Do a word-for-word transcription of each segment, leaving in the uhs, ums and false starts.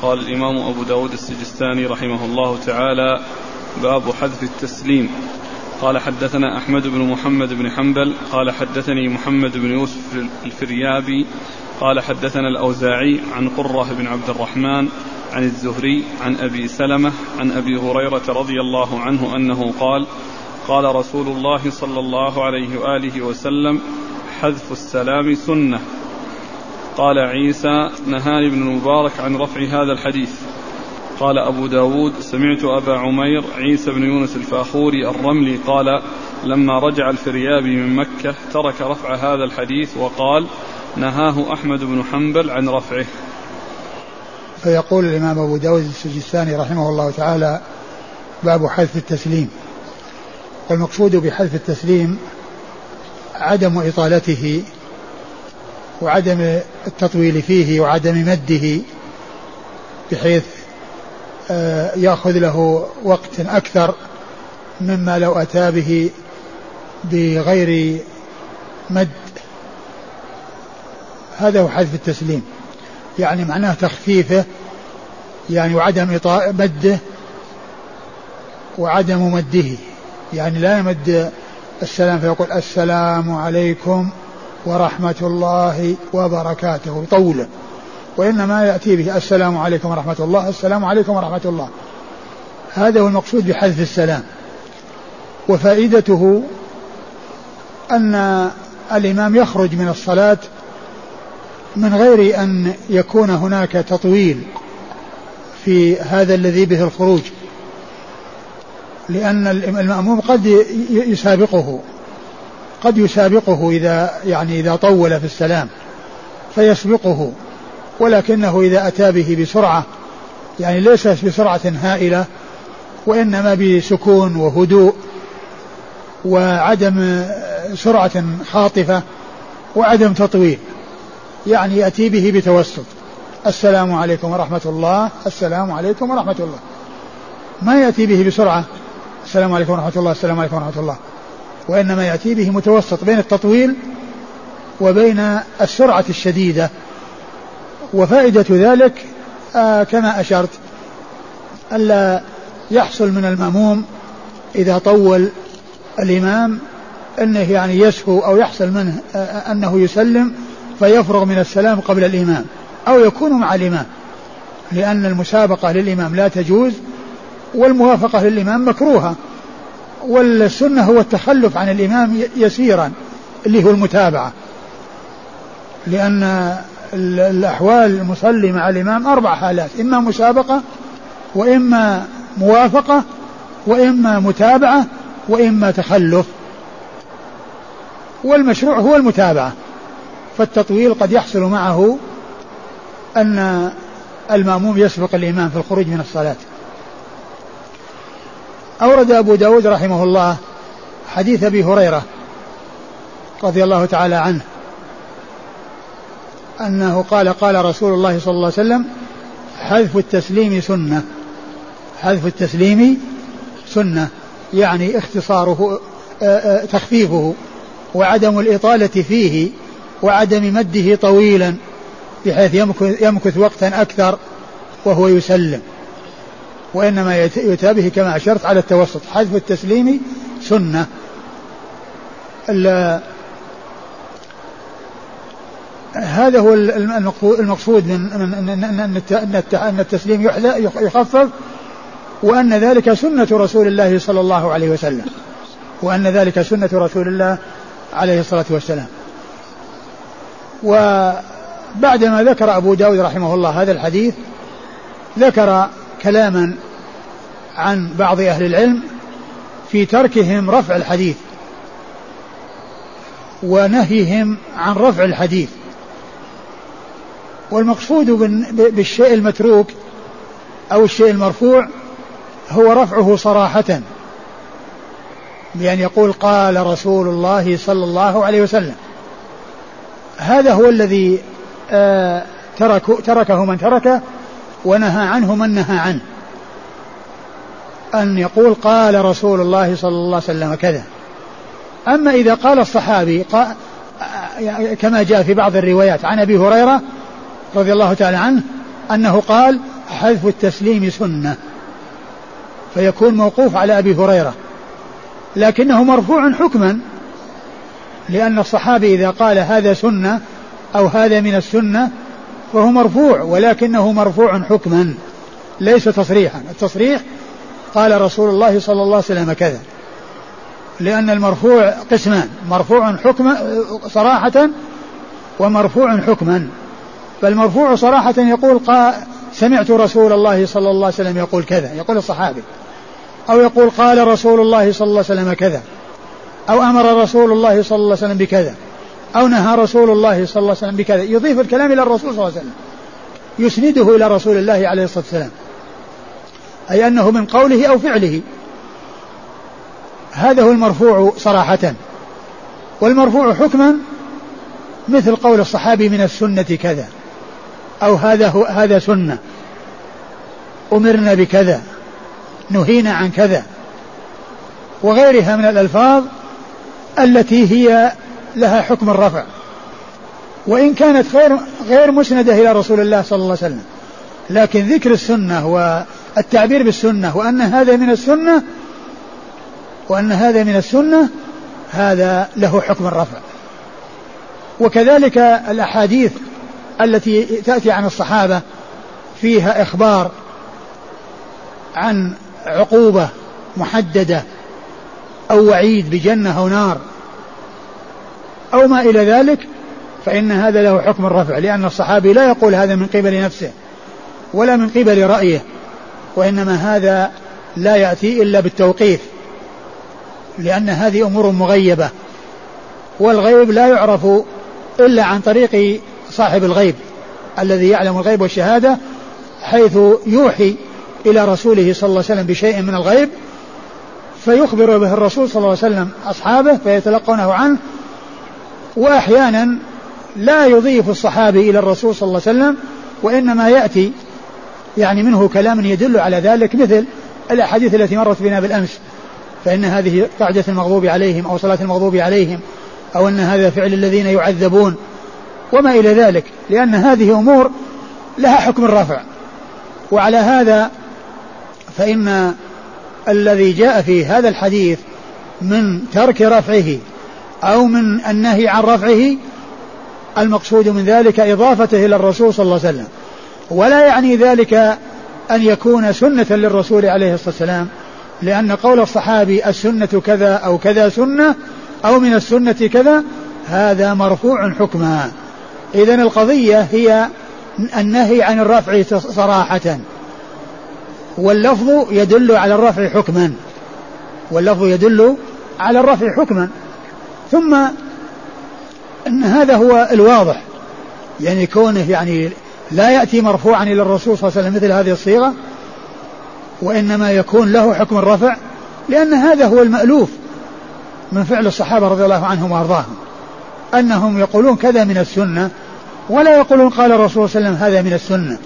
قال الإمام أبو داود السجستاني رحمه الله تعالى: باب حذف التسليم. قال حدثنا أحمد بن محمد بن حنبل قال حدثني محمد بن يوسف الفريابي قال حدثنا الأوزاعي عن قرة بن عبد الرحمن عن الزهري عن أبي سلمة عن أبي هريرة رضي الله عنه أنه قال: قال رسول الله صلى الله عليه وآله وسلم: حذف السلام سنة. قال عيسى: نهاني ابن المبارك عن رفع هذا الحديث. قال أبو داود: سمعت أبا عمير عيسى بن يونس الفاخوري الرملي قال: لما رجع الفريابي من مكة ترك رفع هذا الحديث وقال: نهاه أحمد بن حنبل عن رفعه. فيقول الإمام أبو داود السجستاني رحمه الله تعالى: باب حذف التسليم. والمقصود بحذف التسليم عدم إطالته وعدم التطويل فيه وعدم مده بحيث يأخذ له وقت أكثر مما لو أتى به بغير مد. هذا هو حذف التسليم، يعني معناه تخفيفه، يعني وعدم مده وعدم مده، يعني لا يمد السلام فيقول السلام عليكم ورحمة الله وبركاته طوله، وإنما يأتي به السلام عليكم ورحمة الله، السلام عليكم ورحمة الله. هذا هو المقصود بحذف السلام. وفائدته أن الإمام يخرج من الصلاة من غير أن يكون هناك تطويل في هذا الذي به الخروج، لأن المأموم قد يسابقه قد يسابقه إذا يعني إذا طول في السلام فيسبقه، ولكنه إذا أتى به بسرعة، يعني ليس بسرعة هائلة وإنما بسكون وهدوء وعدم سرعة خاطفة وعدم تطويل، يعني يأتي به بتوسط: السلام عليكم ورحمة الله، السلام عليكم ورحمة الله، ما يأتي به بسرعة السلام عليكم ورحمة الله، السلام عليكم ورحمة الله، وإنما يأتي به متوسط بين التطويل وبين السرعة الشديدة. وفائدة ذلك آه كما أشرت ألا يحصل من المأموم إذا طول الإمام أنه يعني يسهو أو يحصل منه آه أنه يسلم فيفرغ من السلام قبل الإمام أو يكون مع الإمام، لأن المسابقة للإمام لا تجوز والموافقة للإمام مكروهة، والسنة هو التخلف عن الإمام يسيرا اللي هو المتابعة، لأن الأحوال المصلي مع الإمام أربع حالات: إما مسابقة وإما موافقة وإما متابعة وإما تخلف، والمشروع هو المتابعة. فالتطويل قد يحصل معه أن المأموم يسبق الإمام في الخروج من الصلاة. أورد أبو داود رحمه الله حديث أبي هريرة رضي الله تعالى عنه أنه قال: قال رسول الله صلى الله عليه وسلم: حذف التسليم سنة. حذف التسليم سنة، يعني اختصاره تخفيفه وعدم الإطالة فيه وعدم مده طويلا بحيث يمكث وقتا أكثر وهو يسلم، وإنما يؤتى به كما أشرت على التوسط. حذف التسليم سنة. هذا هو المقصود من أن التسليم يخفف، وأن ذلك سنة رسول الله صلى الله عليه وسلم وأن ذلك سنة رسول الله عليه الصلاة والسلام. وبعدما ذكر أبو داود رحمه الله هذا الحديث ذكر كلاما عن بعض أهل العلم في تركهم رفع الحديث ونهيهم عن رفع الحديث. والمقصود بالشيء المتروك أو الشيء المرفوع هو رفعه صراحة، بأن يقول: قال رسول الله صلى الله عليه وسلم. هذا هو الذي آه ترك تركه من تركه ونهى عنه من نهى عنه، أن يقول: قال رسول الله صلى الله عليه وسلم كذا. أما إذا قال الصحابي قال كما جاء في بعض الروايات عن أبي هريرة رضي الله تعالى عنه أنه قال: حذف التسليم سنة فيكون موقوف على أبي هريرة، لكنه مرفوع حكما، لأن الصحابي إذا قال هذا سنة أو هذا من السنة فهو مرفوع، ولكنه مرفوع حكما ليس تصريحا. التصريح قال رسول الله صلى الله عليه وسلم كذا، لأن المرفوع قسمان: مرفوع حكما صراحة ومرفوع حكما. فالمرفوع صراحة يقول قال سمعت رسول الله صلى الله عليه وسلم يقول كذا، يقول الصحابي، أو يقول قال رسول الله صلى الله عليه وسلم كذا، أو أمر رسول الله صلى الله عليه وسلم بكذا، أو نهى رسول الله صلى الله عليه وسلم بكذا، يضيف الكلام إلى الرسول صلى الله عليه وسلم، يسنده إلى رسول الله عليه الصلاة والسلام، أي أنه من قوله أو فعله. هذا هو المرفوع صراحة. والمرفوع حكما مثل قول الصحابي من السنة كذا، أو هذا هو هذا سنة، أمرنا بكذا، نهينا عن كذا، وغيرها من الألفاظ التي هي لها حكم الرفع، وإن كانت غير غير مسندة إلى رسول الله صلى الله عليه وسلم، لكن ذكر السنة والتعبير بالسنة وأن هذا من السنة وأن هذا من السنة هذا له حكم الرفع. وكذلك الأحاديث التي تأتي عن الصحابة فيها إخبار عن عقوبة محددة أو وعيد بجنة أو نار أو ما إلى ذلك، فإن هذا له حكم الرفع، لأن الصحابي لا يقول هذا من قبل نفسه ولا من قبل رأيه، وإنما هذا لا يأتي إلا بالتوقيف، لأن هذه أمور مغيبة، والغيب لا يعرف إلا عن طريق صاحب الغيب الذي يعلم الغيب والشهادة، حيث يوحي إلى رسوله صلى الله عليه وسلم بشيء من الغيب فيخبر به الرسول صلى الله عليه وسلم أصحابه فيتلقونه عنه. وأحيانا لا يضيف الصحابي إلى الرسول صلى الله عليه وسلم، وإنما يأتي يعني منه كلام يدل على ذلك، مثل الأحاديث التي مرت بنا بالأمس، فإن هذه قعدة المغضوب عليهم أو صلاة المغضوب عليهم، أو أن هذا فعل الذين يعذبون وما إلى ذلك، لأن هذه أمور لها حكم الرفع. وعلى هذا فإن الذي جاء في هذا الحديث من ترك رفعه أو من النهي عن رفعه المقصود من ذلك إضافته إلى الرسول صلى الله عليه وسلم، ولا يعني ذلك أن يكون سنة للرسول عليه الصلاة والسلام، لأن قول الصحابي السنة كذا أو كذا سنة أو من السنة كذا هذا مرفوع حكما. إذن القضية هي النهي عن الرفع صراحة، واللفظ يدل على الرفع حكما، واللفظ يدل على الرفع حكما. ثم أن هذا هو الواضح، يعني كونه يعني لا يأتي مرفوعا إلى الرسول صلى الله عليه وسلم مثل هذه الصيغة، وإنما يكون له حكم الرفع، لأن هذا هو المألوف من فعل الصحابة رضي الله عنهم وأرضاهم، أنهم يقولون كذا من السنة، ولا يقولون قال الرسول صلى الله عليه وسلم هذا من السنة،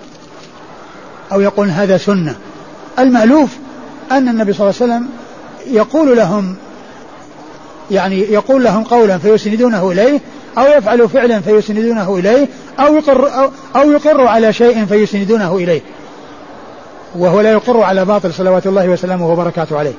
أو يقول هذا سنة. المألوف أن النبي صلى الله عليه وسلم يقول لهم يعني يقول لهم قولا فيسندونه إليه، أو يفعل فعلا فيسندونه إليه، أو يقر, أو, أو يقر على شيء فيسندونه إليه، وهو لا يقر على باطل صلوات الله وسلامه وبركاته عليه.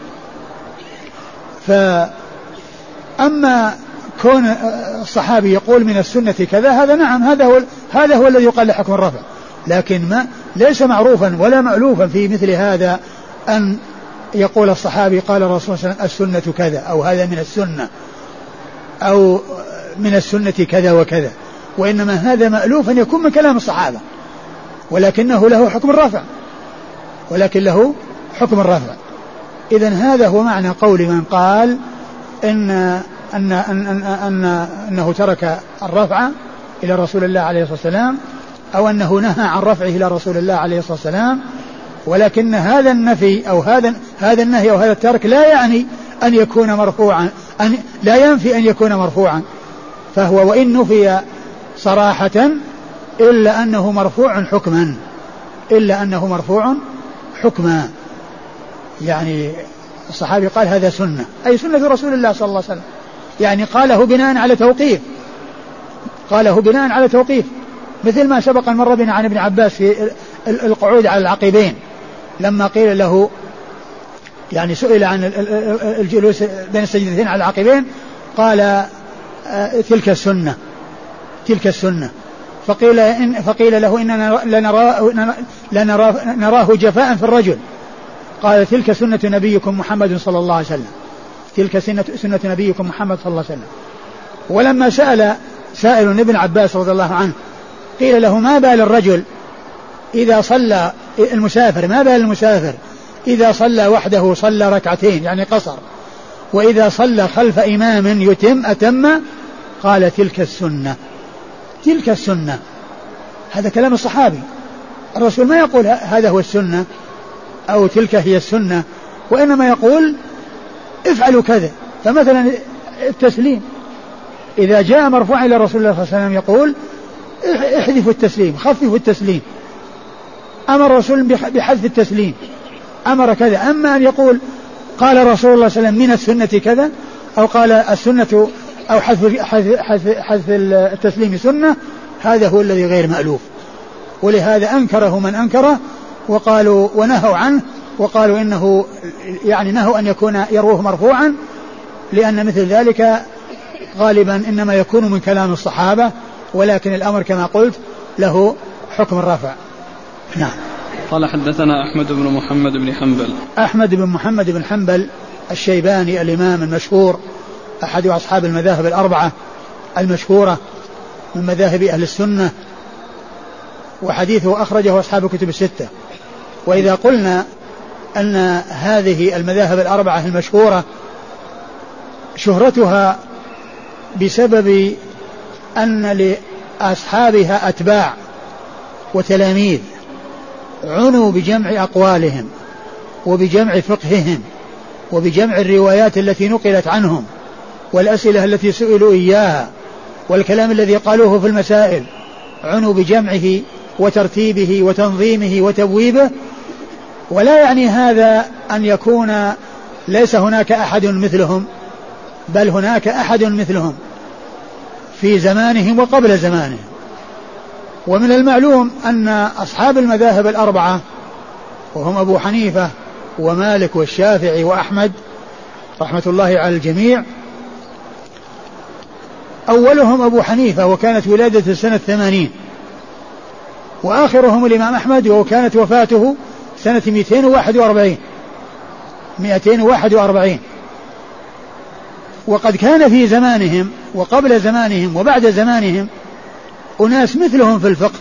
فأما كون الصحابي يقول من السنة كذا، هذا نعم هذا هو هذا هو الذي يقال له حكم الرفع، لكن ما ليس معروفا ولا مألوفا في مثل هذا أن يقول الصحابي قال الرسول صلى الله عليه وسلم السنة كذا، أو هذا من السنة، أو من السنة كذا وكذا، وإنما هذا مألوف أن يكون من كلام الصحابة، ولكنه له حكم الرفع ولكن له حكم الرفع. إذن هذا هو معنى قول من قال إن أن أن أن أن أنه ترك الرفع إلى رسول الله عليه الصلاة والسلام، أو أنه نهى عن رفعه إلى رسول الله عليه الصلاة والسلام، ولكن هذا النفي أو هذا هذا النهي أو هذا الترك لا يعني أن يكون مرفوعا، أن لا ينفي أن يكون مرفوعا، فهو وإن نفي صراحة إلا أنه مرفوع حكما، إلا أنه مرفوع حكما. يعني الصحابي قال هذا سنة، أي سنة رسول الله صلى الله عليه وسلم، يعني قاله بناء على توقيف، قاله بناء على توقيف، مثل ما سبق المرة بنا عن ابن عباس في القعود على العقبين لما قيل له يعني سئل عن الجلوس بين السجدتين على العقبين قال تلك السنة تلك السنة فقيل, إن فقيل له إننا لنراه, لنراه, نراه جفاء في الرجل قال تلك سنة نبيكم محمد صلى الله عليه وسلم تلك سنة, سنة نبيكم محمد صلى الله عليه وسلم. ولما سأل سائل ابن عباس رضي الله عنه قيل له ما بال الرجل إذا صلى المسافر ما بال المسافر إذا صلى وحده صلى ركعتين يعني قصر وإذا صلى خلف إمام يتم أتم قال تلك السنة تلك السنة. هذا كلام الصحابي الرسول ما يقول هذا هو السنة أو تلك هي السنة وإنما يقول افعلوا كذا. فمثلا التسليم إذا جاء مرفوع إلى رسول الله صلى الله عليه وسلم يقول احذفوا التسليم خففوا التسليم أمر الرسول بحذف التسليم أمر كذا. أما أن يقول قال رسول الله صلى الله عليه وسلم من السنة كذا أو قال السنة أو حذف, حذف, حذف, حذف التسليم سنة هذا هو الذي غير مألوف. ولهذا أنكره من أنكره وقالوا ونهوا عنه وقالوا إنه يعني نهوا أن يكون يروه مرفوعا لأن مثل ذلك غالبا إنما يكون من كلام الصحابة ولكن الأمر كما قلت له حكم الرفع. نعم. قال حدثنا أحمد بن محمد بن حنبل أحمد بن محمد بن حنبل الشيباني الإمام المشهور أحد أصحاب المذاهب الأربعة المشهورة من مذاهب أهل السنة وحديثه أخرجه أصحاب الكتب الستة. وإذا قلنا أن هذه المذاهب الأربعة المشهورة شهرتها بسبب أن لأصحابها أتباع وتلاميذ عنوا بجمع أقوالهم وبجمع فقههم وبجمع الروايات التي نقلت عنهم والأسئلة التي سئلوا إياها والكلام الذي قالوه في المسائل عنوا بجمعه وترتيبه وتنظيمه وتبويبه. ولا يعني هذا أن يكون ليس هناك أحد مثلهم بل هناك أحد مثلهم في زمانهم وقبل زمانهم. ومن المعلوم أن أصحاب المذاهب الأربعة وهم أبو حنيفة ومالك والشافعي وأحمد رحمة الله على الجميع أولهم أبو حنيفة وكانت ولادة سنة ثمانين وآخرهم الإمام أحمد وكانت وفاته سنة مئتين وواحد وأربعين مئتين وواحد وأربعين. وقد كان في زمانهم وقبل زمانهم وبعد زمانهم أناس مثلهم في الفقه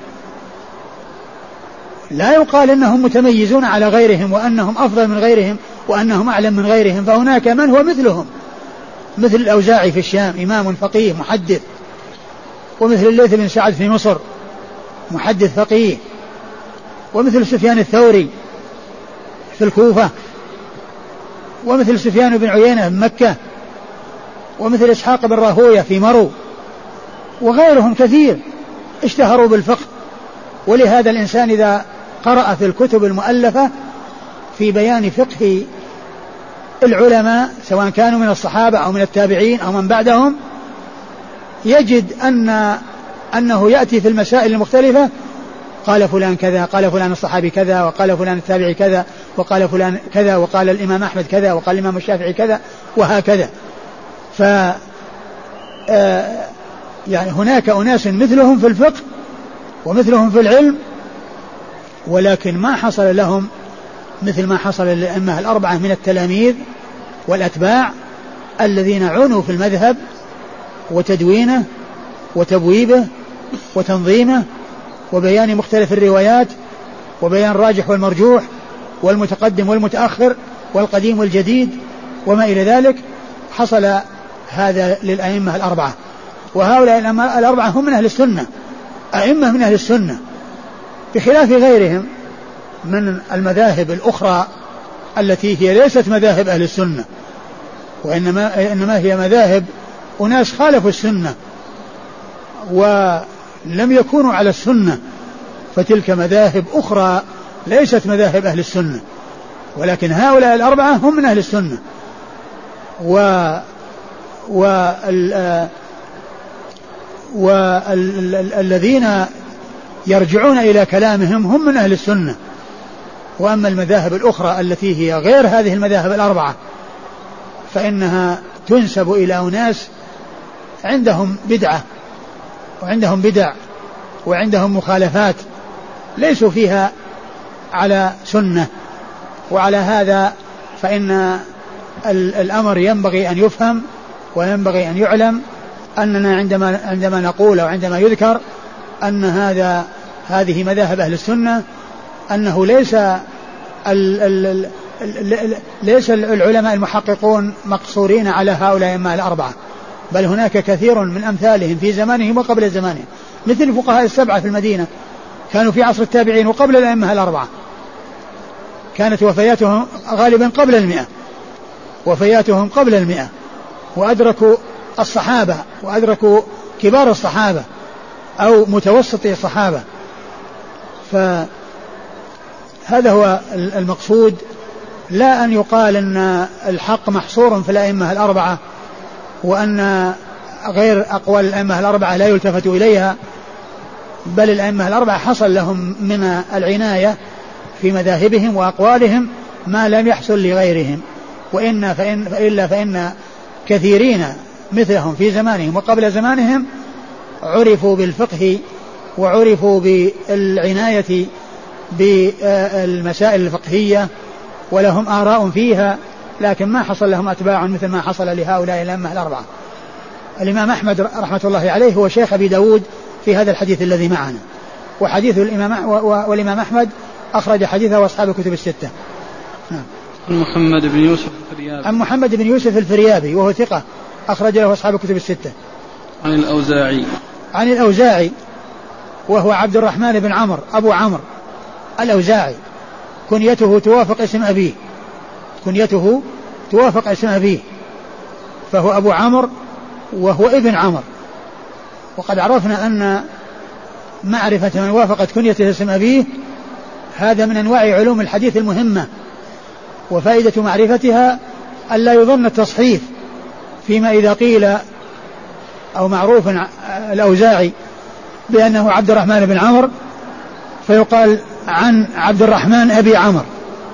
لا يقال أنهم متميزون على غيرهم وأنهم أفضل من غيرهم وأنهم أعلم من غيرهم فهناك من هو مثلهم مثل الأوزاعي في الشام إمام فقيه محدث ومثل الليث بن سعد في مصر محدث فقيه ومثل سفيان الثوري في الكوفة ومثل سفيان بن عيينة في مكة ومثل إسحاق بن راهوية في مرو وغيرهم كثير اشتهروا بالفقه. ولهذا الإنسان إذا قرأ في الكتب المؤلفة في بيان فقه العلماء سواء كانوا من الصحابة أو من التابعين أو من بعدهم يجد أن أنه يأتي في المسائل المختلفة قال فلان كذا قال فلان الصحابي كذا وقال فلان التابعي كذا وقال فلان كذا وقال الإمام أحمد كذا وقال الإمام الشافعي كذا وهكذا. ف يعني هناك أناس مثلهم في الفقه ومثلهم في العلم ولكن ما حصل لهم مثل ما حصل للأئمة الأربعة من التلاميذ والأتباع الذين عنوا في المذهب وتدوينه وتبويبه وتنظيمه وبيان مختلف الروايات وبيان الراجح والمرجوح والمتقدم والمتأخر والقديم والجديد وما إلى ذلك. حصل هذا للأئمة الأربعة وهؤلاء الأربعة هم من أهل السنة أئمة من أهل السنة بخلاف غيرهم من المذاهب الأخرى التي هي ليست مذاهب أهل السنة وإنما إنما هي مذاهب أناس خالفوا السنة ولم يكونوا على السنة فتلك مذاهب أخرى ليست مذاهب أهل السنة. ولكن هؤلاء الأربعة هم من أهل السنة و والذين يرجعون إلى كلامهم هم من أهل السنة. وأما المذاهب الأخرى التي هي غير هذه المذاهب الأربعة فإنها تنسب إلى أناس عندهم بدعة وعندهم بدع وعندهم مخالفات ليسوا فيها على سنة. وعلى هذا فإن الأمر ينبغي أن يفهم وينبغي أن يعلم أننا عندما عندما نقول أو عندما يذكر أن هذا هذه مذاهب أهل السنة أنه ليس ال ال ال ليس العلماء المحققون مقصورين على هؤلاء الأئمة الأربعة، بل هناك كثير من أمثالهم في زمانهم وقبل زمانهم، مثل الفقهاء السبعة في المدينة كانوا في عصر التابعين وقبل الأئمة الأربعة، كانت وفياتهم غالبا قبل المئة وفياتهم قبل المئة وأدركوا الصحابة وأدركوا كبار الصحابة أو متوسطي الصحابة. فهذا هو المقصود، لا أن يقال أن الحق محصور في الأئمة الأربعة وأن غير أقوال الأئمة الأربعة لا يلتفت إليها، بل الأئمة الأربعة حصل لهم من العناية في مذاهبهم وأقوالهم ما لم يحصل لغيرهم، وإن فإن فإلا فإن كثيرين مثلهم في زمانهم وقبل زمانهم عرفوا بالفقه وعرفوا بالعناية بالمسائل الفقهية ولهم آراء فيها، لكن ما حصل لهم أتباع مثل ما حصل لهؤلاء الأئمة الأربعة. الإمام أحمد رحمة الله عليه هو شيخ أبي داود في هذا الحديث الذي معنا، وحديث الإمام والإمام أحمد أخرج حديثه وأصحاب الكتب الستة. نعم. عن محمد بن يوسف الفريابي عن محمد بن يوسف الفريابي وهو ثقة أخرج له أصحاب الكتب الستة. عن الأوزاعي عن الأوزاعي وهو عبد الرحمن بن عمرو أبو عمرو الأوزاعي، كنيته توافق اسم أبيه كنيته توافق اسم أبيه فهو أبو عمرو وهو ابن عمرو. وقد عرفنا أن معرفة من وافقت كنيته اسم أبيه هذا من أنواع علوم الحديث المهمة، وفائدة معرفتها ألا يظن التصحيف فيما إذا قيل أو معروف الأوزاعي بأنه عبد الرحمن بن عمرو فيقال عن عبد الرحمن أبي عمرو،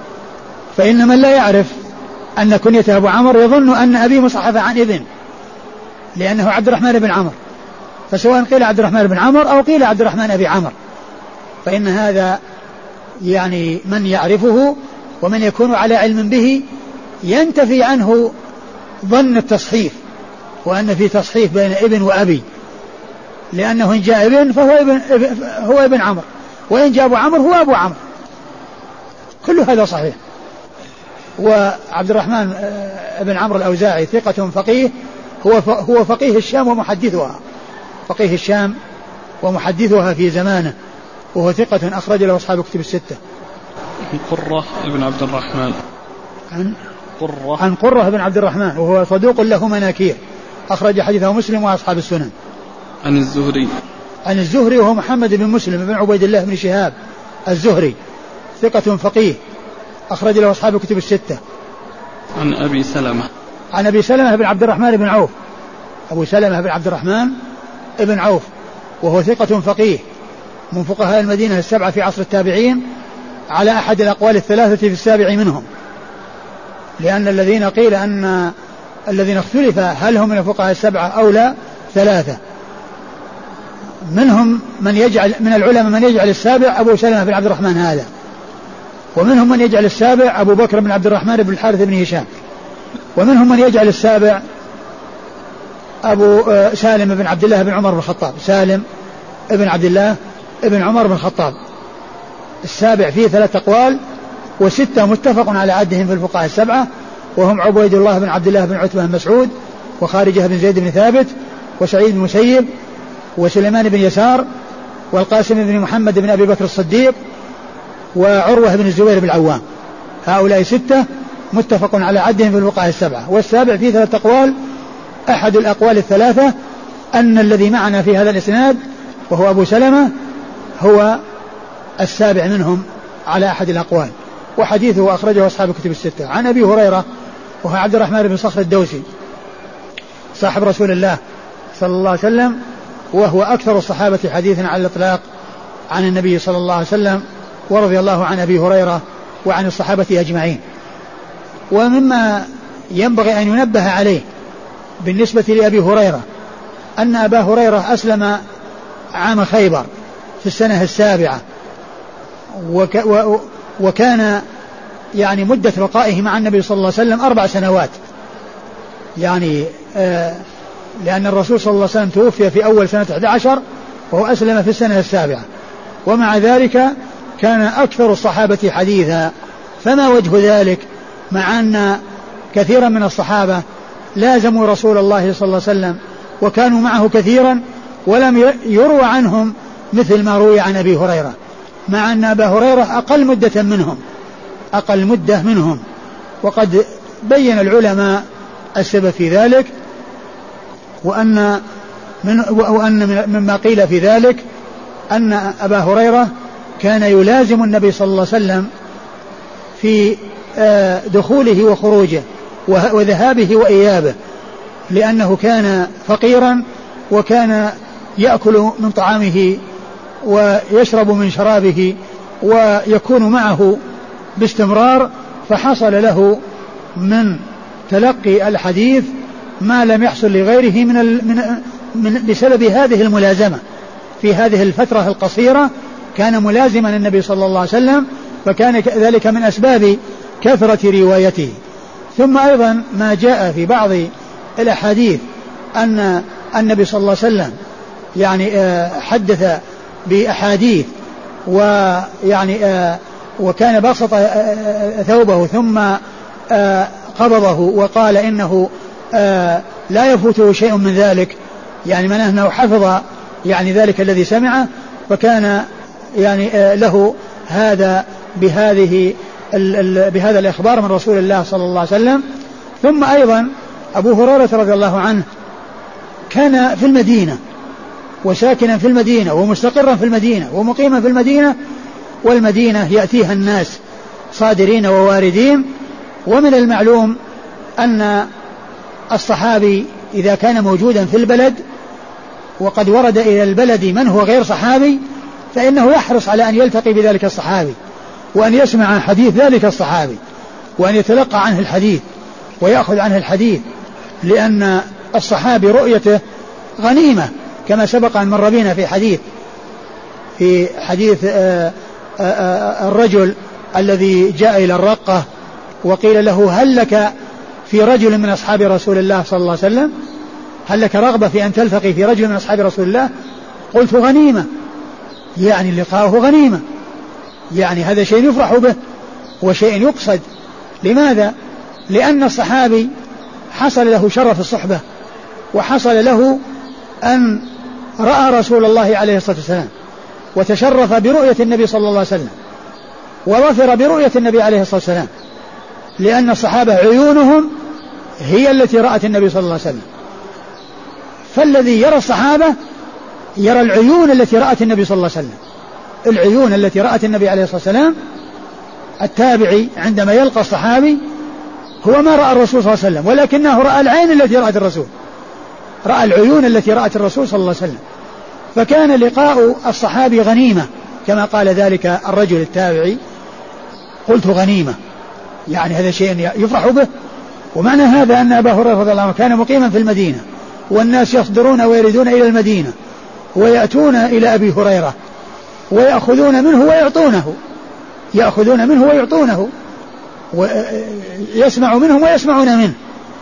فإن من لا يعرف أن كنيته أبو عمرو يظن أن أبي مصحف عن ابن لأنه عبد الرحمن بن عمرو، فسواء قيل عبد الرحمن بن عمرو أو قيل عبد الرحمن أبي عمرو فإن هذا يعني من يعرفه ومن يكون على علم به ينتفي عنه ظن التصحيف وأن في تصحيف بين ابن وأبي، لأنه إن جاء ابن فهو ابن هو ابن عمرو، وإن جاء أبو عمرو هو أبو عمرو، كل هذا صحيح. وعبد الرحمن بن عمرو الأوزاعي ثقة فقيه، هو هو فقيه الشام ومحدثها فقيه الشام ومحدثها في زمانه، وهو ثقة أخرج له أصحاب الكتب الستة. قرة بن عبد الرحمن عن قرة عن قرة بن عبد الرحمن وهو صدوق له مناكير أخرج حديثه مسلم وأصحاب السنن. عن الزهري عن الزهري وهو محمد بن مسلم بن عبيد الله بن شهاب الزهري ثقة فقيه أخرج له أصحاب الكتب الستة. عن أبي سلمة عن أبي سلمة بن عبد الرحمن بن عوف أبو سلمة بن عبد الرحمن بن عوف وهو ثقة فقيه من فقهاء المدينة السبعة في عصر التابعين على أحد الأقوال الثلاثة في السابع منهم، لأن الذين قيل أن الذين اختلف هل هم من الفقهاء السبعة أو لا ثلاثة، منهم من يجعل من العلماء من يجعل السابع أبو سلمة بن عبد الرحمن هذا، ومنهم من يجعل السابع أبو بكر بن عبد الرحمن بن الحارث بن هشام، ومنهم من يجعل السابع أبو سالم بن عبد الله بن عمر بن الخطاب سالم بن عبد الله بن عمر بن الخطاب. السابع فيه ثلاث أقوال وستة متفق على عدهم في الفقهاء السبعة، وهم عبيد الله بن عبد الله بن عتبة بن مسعود وخارجة بن زيد بن ثابت وسعيد بن مسيب وسليمان بن يسار والقاسم بن محمد بن أبي بكر الصديق وعروة بن الزبير بن العوام. هؤلاء ستة متفق على عدهم في الفقهاء السبعة. والسابع فيه ثلاث أقوال، أحد الأقوال الثلاثة أن الذي معنا في هذا الإسناد وهو أبو سلمة هو السابع منهم على أحد الأقوال، وحديثه أخرجه أصحاب الكتب الستة. عن أبي هريرة وهو عبد الرحمن بن صخر الدوسي صاحب رسول الله صلى الله عليه وسلم، وهو أكثر الصحابة حديثا على الإطلاق عن النبي صلى الله عليه وسلم، ورضي الله عن أبي هريرة وعن الصحابة أجمعين. ومما ينبغي أن ينبه عليه بالنسبة لأبي هريرة أن أبا هريرة أسلم عام خيبر في السنة السابعة، وك وكان يعني مدة بقائه مع النبي صلى الله عليه وسلم أربع سنوات، يعني آه لأن الرسول صلى الله عليه وسلم توفي في أول سنة أحد عشر وهو أسلم في السنة السابعة، ومع ذلك كان أكثر الصحابة حديثا. فما وجه ذلك مع أن كثيرا من الصحابة لازموا رسول الله صلى الله عليه وسلم وكانوا معه كثيرا ولم يروى عنهم مثل ما روي عن أبي هريرة، مع أن أبا هريرة أقل مدة منهم أقل مدة منهم وقد بين العلماء السبب في ذلك، وأن من وأن مما قيل في ذلك أن أبا هريرة كان يلازم النبي صلى الله عليه وسلم في دخوله وخروجه وذهابه وإيابه، لأنه كان فقيرا وكان يأكل من طعامه ويشرب من شرابه ويكون معه باستمرار، فحصل له من تلقي الحديث ما لم يحصل لغيره من, من, من بسبب هذه الملازمة. في هذه الفترة القصيرة كان ملازما النبي صلى الله عليه وسلم، فكان ذلك من أسباب كثرة روايته. ثم أيضا ما جاء في بعض الأحاديث أن النبي صلى الله عليه وسلم يعني حدث بأحاديث ويعني وكان بسط ثوبه ثم قبضه وقال إنه لا يفوته شيء من ذلك، يعني من أنه حفظ يعني ذلك الذي سمعه، فكان يعني له هذا بهذه بهذا الإخبار من رسول الله صلى الله عليه وسلم. ثم أيضا أبو هريرة رضي الله عنه كان في المدينة وساكنا في المدينة ومستقرا في المدينة ومقيما في المدينة، والمدينة يأتيها الناس صادرين وواردين، ومن المعلوم أن الصحابي إذا كان موجودا في البلد وقد ورد إلى البلد من هو غير صحابي فإنه يحرص على أن يلتقي بذلك الصحابي وأن يسمع حديث ذلك الصحابي وأن يتلقى عنه الحديث ويأخذ عنه الحديث، لأن الصحابي رؤيته غنيمة كما سبق أن مر بنا في حديث في حديث آآ آآ الرجل الذي جاء إلى الرقة وقيل له هل لك في رجل من أصحاب رسول الله صلى الله عليه وسلم، هل لك رغبة في أن تلتقي في رجل من أصحاب رسول الله؟ قلت غنيمة، يعني لقاؤه غنيمة، يعني هذا شيء يفرح به وشيء يقصد. لماذا؟ لأن الصحابي حصل له شرف الصحبة وحصل له أن رأى رسول الله عليه الصلاة والسلام وتشرف برؤية النبي صلى الله عليه وسلم وظفر برؤية النبي عليه الصلاة والسلام، لأن الصحابة عيونهم هي التي رأت النبي صلى الله عليه وسلم، فالذي يرى الصحابة يرى العيون التي رأت النبي صلى الله عليه وسلم. العيون التي رأت النبي عليه الصلاة والسلام، التابعي عندما يلقى الصحابي هو ما رأى الرسول صلى الله عليه وسلم، ولكنه رأى العين التي رأت الرسول، رأى العيون التي رأت الرسول صلى الله عليه وسلم، فكان لقاء الصحابي غنيمة كما قال ذلك الرجل التابعي، قلت غنيمة، يعني هذا شيء يفرح به. ومعنى هذا أن أبا هريرة رضي الله عنه كان مقيما في المدينة والناس يصدرون ويردون إلى المدينة ويأتون إلى أبي هريرة ويأخذون منه ويعطونه يأخذون منه ويعطونه ويسمع منهم ويسمعون منه،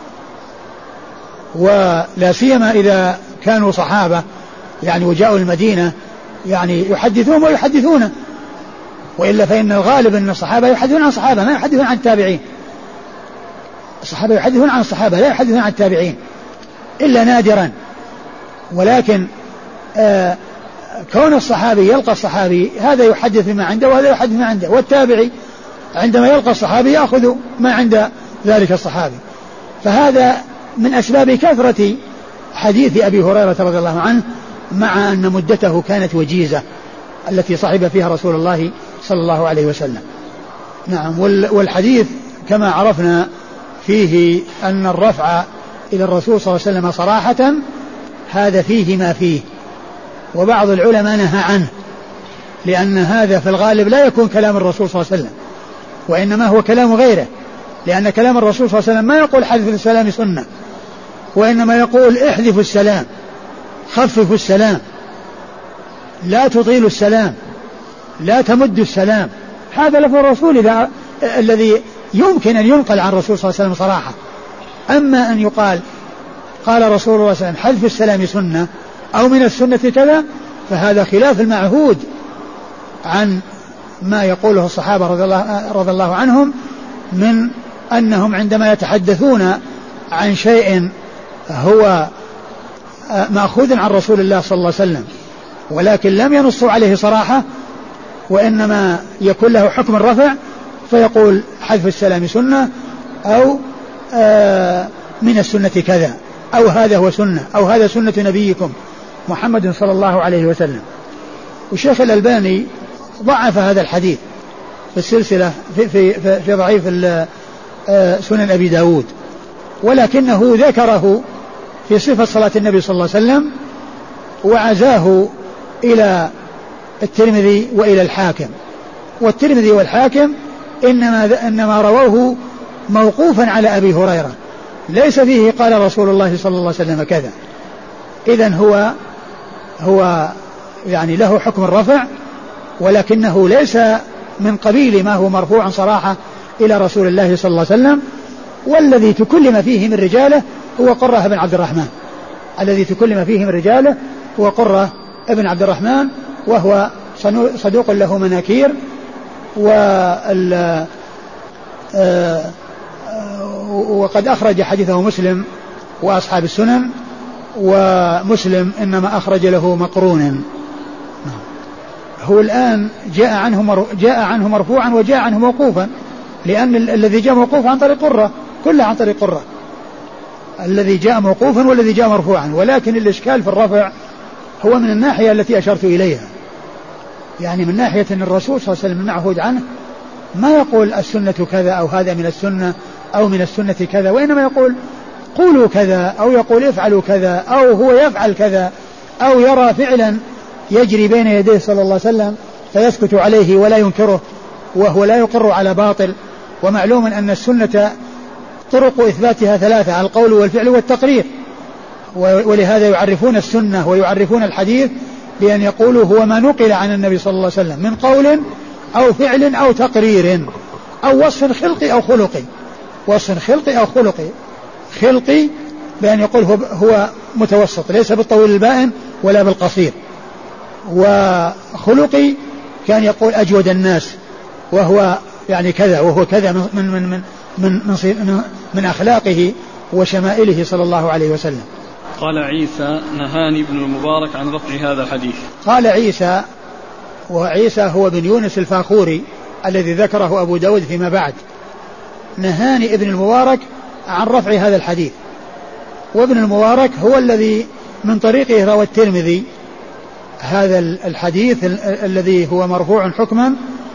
ولا سيما إذا كانوا صحابة يعني وجاءوا المدينة يعني يحدثون ويحدثون، وإلا فإن الغالب أن الصحابة يحدثون عن الصحابة ما يحدثون عن التابعين. الصحابة يحدثون عن الصحابة لا يحدثون عن التابعين إلا نادرا، ولكن آه كون الصحابي يلقى الصحابي هذا يحدث بما عنده وهذا يحدث ما عنده، والتابعي عندما يلقى الصحابي يأخذ ما عند ذلك الصحابي. فهذا من أسباب كثرة حديث أبي هريرة رضي الله عنه، مع أن مدته كانت وجيزة التي صحب فيها رسول الله صلى الله عليه وسلم. نعم. والحديث كما عرفنا فيه أن الرفع إلى الرسول صلى الله عليه وسلم صراحة هذا فيه ما فيه، وبعض العلماء نهى عنه لأن هذا في الغالب لا يكون كلام الرسول صلى الله عليه وسلم، وإنما هو كلام غيره، لأن كلام الرسول صلى الله عليه وسلم ما يقول حذف السلام سنة، وإنما يقول احذفوا السلام، خففوا السلام، لا تطيلوا السلام، لا تمدوا السلام. هذا لفظ الرسول إذا الذي يمكن أن ينقل عن الرسول صلى الله عليه وسلم صراحة. أما أن يقال قال رسول الله صلى الله عليه وسلم حذف السلام سنة أو من السنة كذا، فهذا خلاف المعهود عن ما يقوله الصحابة رضي الله, رضي الله عنهم، من أنهم عندما يتحدثون عن شيء هو مأخوذ عن رسول الله صلى الله عليه وسلم ولكن لم ينصوا عليه صراحة، وإنما يكون له حكم الرفع، فيقول حذف السلام سنة أو آه من السنة كذا، أو هذا هو سنة، أو هذا سنة نبيكم محمد صلى الله عليه وسلم. والشيخ الألباني ضعف هذا الحديث في السلسلة في, في, في, في ضعيف سنن أبي داود، ولكنه ذكره في صفة صلاة النبي صلى الله عليه وسلم وعزاه إلى الترمذي وإلى الحاكم. والترمذي والحاكم إنما, إنما رووه موقوفا على أبي هريرة، ليس فيه قال رسول الله صلى الله عليه وسلم كذا. إذن هو هو يعني له حكم الرفع، ولكنه ليس من قبيل ما هو مرفوع صراحة إلى رسول الله صلى الله عليه وسلم. والذي تكلم فيه من رجاله هو قرة بن عبد الرحمن، الذي تكلم فيه من رجاله هو قرة بن عبد الرحمن، وهو صدوق له مناكير، وال وقد أخرج حديثه مسلم وأصحاب السنن، ومسلم إنما أخرج له مقرونا. هو الآن جاء عنه جاء عنه مرفوعا وجاء عنه موقوفا، لأن الذي جاء موقوفا عن طريق قرة، كله عن طريق قرة، الذي جاء موقوفا والذي جاء مرفوعا. ولكن الإشكال في الرفع هو من الناحية التي أشرت إليها، يعني من ناحية أن الرسول صلى الله عليه وسلم المعهود عنه ما يقول السنة كذا أو هذا من السنة أو من السنة كذا، وإنما يقول قولوا كذا، أو يقول افعلوا كذا، أو هو يفعل كذا، أو يرى فعلا يجري بين يديه صلى الله عليه وسلم فيسكت عليه ولا ينكره، وهو لا يقر على باطل. ومعلوم أن السنة طرق إثباتها ثلاثة: القول والفعل والتقرير، ولهذا يعرفون السنة ويعرفون الحديث بأن يقولوا هو ما نقل عن النبي صلى الله عليه وسلم من قول أو فعل أو تقرير أو وصف خلقي أو خلقي. وصف خلقي أو خلقي، خلقي بأن يقول هو, هو متوسط، ليس بالطويل البائن ولا بالقصير. وخلقي كان يقول أجود الناس، وهو يعني كذا، وهو كذا من من من من من, من, من أخلاقه وشمائله صلى الله عليه وسلم. قال عيسى: نهاني ابن المبارك عن رفع هذا الحديث. قال عيسى، وعيسى هو بن يونس الفاخوري الذي ذكره أبو داود فيما بعد، نهاني ابن المبارك عن رفع هذا الحديث. وابن المبارك هو الذي من طريقه روى الترمذي هذا الحديث الذي هو مرفوع حكما،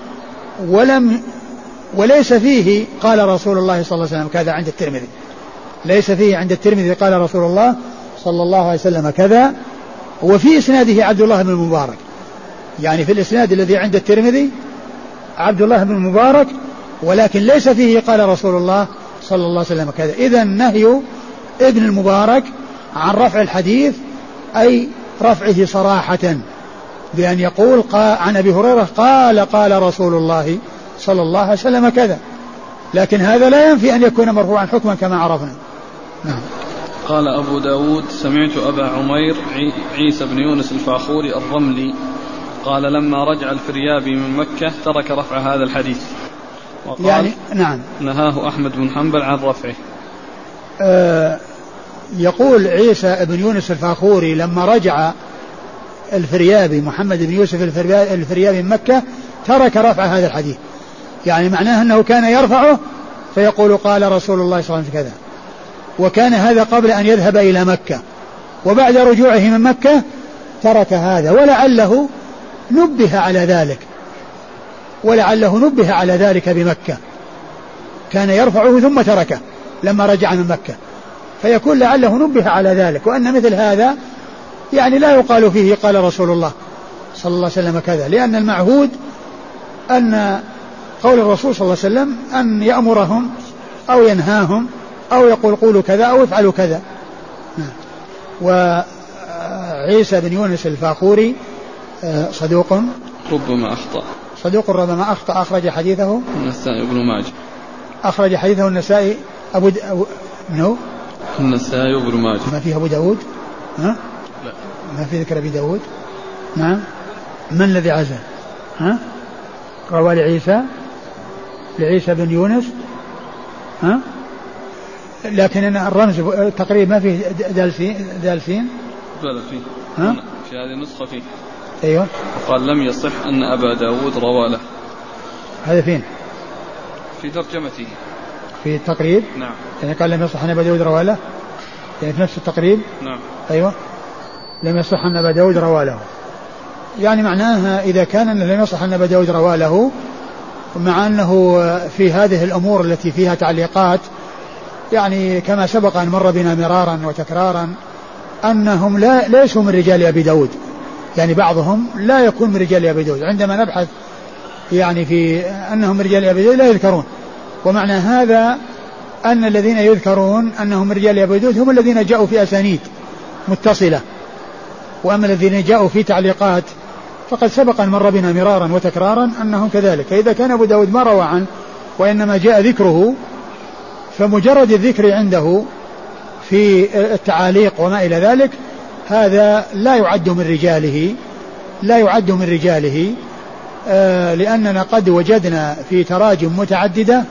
ولم وليس فيه قال رسول الله صلى الله عليه وسلم كذا عند الترمذي، ليس فيه عند الترمذي قال رسول الله صلى الله عليه وسلم كذا. وفي إسناده عبد الله بن المبارك، يعني في الإسناد الذي عند الترمذي عبد الله بن المبارك، ولكن ليس فيه قال رسول الله صلى الله عليه وسلم كذا. إذن نهي ابن المبارك عن رفع الحديث أي رفعه صراحة بأن يقول عن أبي هريرة قال قال رسول الله صلى الله عليه وسلم كذا، لكن هذا لا ينفي أن يكون مرفوعا حكما كما عرفنا. نعم. قال أبو داود: سمعت أبا عمير عيسى بن يونس الفاخوري الرملي قال لما رجع الفريابي من مكة ترك رفع هذا الحديث، وقال يعني نعم نهاه أحمد بن حنبل عن رفعه. آه يقول عيسى بن يونس الفاخوري لما رجع الفريابي محمد بن يوسف الفريابي من مكة ترك رفع هذا الحديث، يعني معناه أنه كان يرفعه فيقول قال رسول الله صلى الله عليه وسلم كذا، وكان هذا قبل أن يذهب إلى مكة، وبعد رجوعه من مكة ترك هذا، ولعله نبه على ذلك ولعله نبه على ذلك بمكة، كان يرفعه ثم تركه لما رجع من مكة، فيكون لعله نبه على ذلك، وأن مثل هذا يعني لا يقال فيه قال رسول الله صلى الله عليه وسلم كذا، لأن المعهود أن قول الرسول صلى الله عليه وسلم أن يأمرهم أو ينهاهم أو يقول قولوا كذا أو افعلوا كذا. وعيسى بن يونس الفاخوري صدوق ربما أخطأ صدوق ربما أخطأ أخرج حديثه النسائي بن ماجه أخرج حديثه النسائي أبو د... أبو... منه النسائي بن ماجه. ما فيه أبو داود؟ ها؟ لا ما في ذكر أبي داود. نعم. من الذي عزى؟ ها؟ روى لعيسى لعيسى بن يونس. ها؟ لكن الرمز تقريبا ما فيه دالسين دالسين بلى فيه. ها؟ في هذه النسخة فيه. أيوه. وقال لم يصح أن أبا داود روى له. هذا فين؟ في ترجمته في التقريب. نعم. يعني قال لم يصح أن أبا داود روى له، يعني في نفس التقريب. نعم. أيوه. لم يصح أن أبا داود روى له، يعني معناها إذا كان لم يصح أن أبا داود روى له، مع أنه في هذه الأمور التي فيها تعليقات، يعني كما سبق أن مر بنا مرارا وتكرارا أنهم لا ليسوا من رجال أبي داود، يعني بعضهم لا يكون من رجال أبي داود، عندما نبحث يعني في أنهم من رجال أبي داود لا يذكرون. ومعنى هذا أن الذين يذكرون أنهم من رجال أبي داود هم الذين جاءوا في أسانيد متصلة، وأما الذين جاءوا في تعليقات فقد سبق أن مر بنا مرارا وتكرارا أنهم كذلك. فإذا كان أبو داود ما روى عنه وإنما جاء ذكره، فمجرد الذكر عنده في التعاليق وما إلى ذلك هذا لا يعد من رجاله لا يعد من رجاله آه لأننا قد وجدنا في تراجم متعددة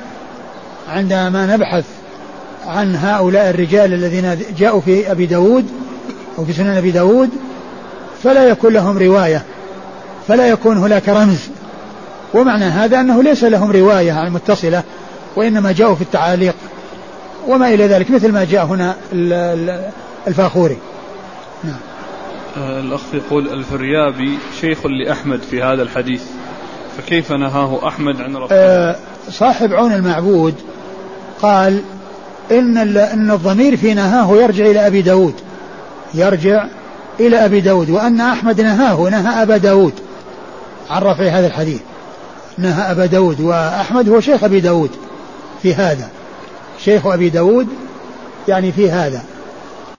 عندما نبحث عن هؤلاء الرجال الذين جاءوا في أبي داود أو في سنن أبي داود فلا يكون لهم رواية، فلا يكون هناك رمز، ومعنى هذا أنه ليس لهم رواية عن متصلة، وإنما جاءوا في التعاليق وما إلى ذلك، مثل ما جاء هنا الفاخوري. نعم. الأخ يقول الفريابي شيخ لأحمد في هذا الحديث، فكيف نهاه أحمد عن رفعه؟ أه صاحب عون المعبود قال إن, إن الضمير في نهاه يرجع إلى أبي داود يرجع إلى أبي داود وأن أحمد نهاه نهى أبا داود عن رفع هذا الحديث، نهى أبا داود، وأحمد هو شيخ أبي داود في هذا، شيخ أبي داود يعني في هذا.